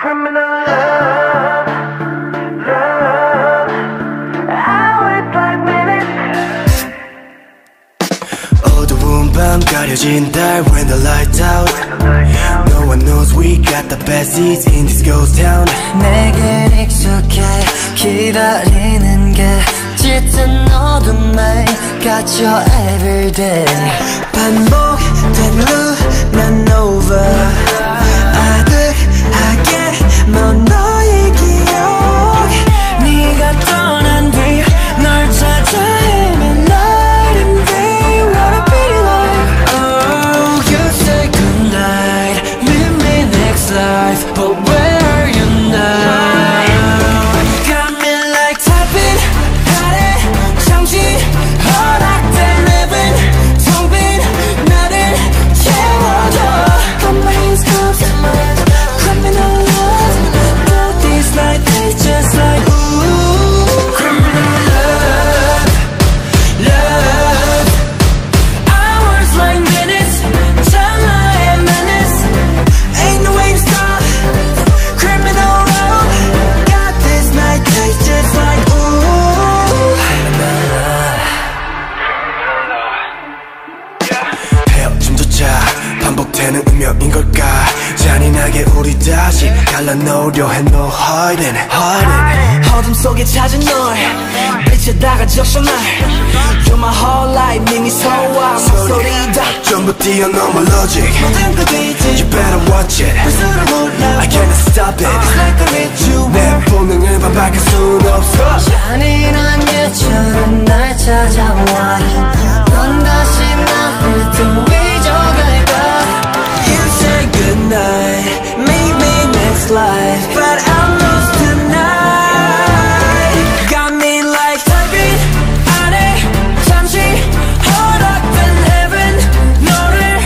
criminal love, love. Hours like minutes. 어두운 밤 가려진 달 when the lights out. No one knows we got the best seats in this ghost town. 내겐 익숙해 기다리는 게 짙은 어둠에 갇혀 everyday. 반복된 loop 난 over. 아득하게 먼 너의 기억. 네가 떠난 뒤 널 찾아 헤맨 night and day. What a pity life. Oh, you say goodnight, meet me next life, but where are you now? Got me like tapping 아래 잠시 허락된 heaven. 텅 빈 나를 채워줘. Got my hands cuffed, criminal love. But this night tastes just like ooh, criminal love, love. Hours like minutes, 찰나의 menace. Ain't no way to stop. Criminal love. Got this night taste just like ooh. 헤어짐조차 반복되는 운명인 걸까? 잔인하게 우리 다시 갈라놓으려 해. No hiding, hiding. 어둠 속에 찾은 널 빛에 다가졌어 날. You're my whole life 네 미소와 목소리다 전부 뛰어넘어 logic. 모든 그 뒤지 You better watch it. 불수를 몰라 I can't stop it. It's like a ritual. 내 본능을 반박할 순 없어. 잔인한 예처럼 날 찾아와. 넌 다시 나를 또 잊어갈까. You say goodnight, maybe next life, but I'm lost tonight. Got me like 달빛 아래 잠시 허락된 heaven. 너를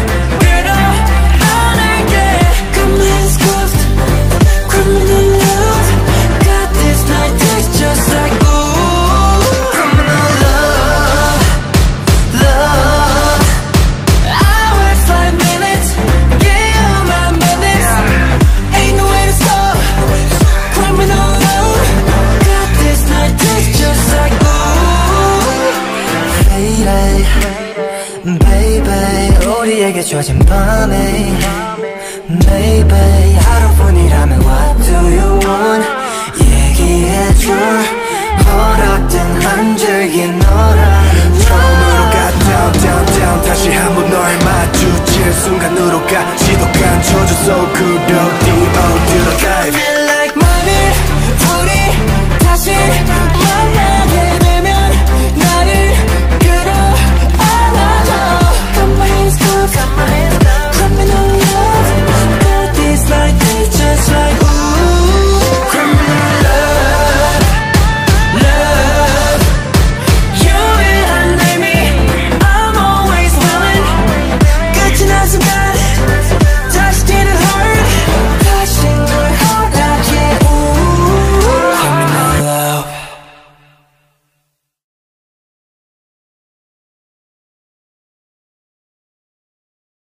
끌어안을게. Come let's go, criminal love. Got this night taste just like ooh, criminal love, love. Hours like minutes, yeah, minutes. Ain't no way to stop. Criminal love. Got this night taste just like ooh, faded, baby. 우리에게 주어진 밤에, baby.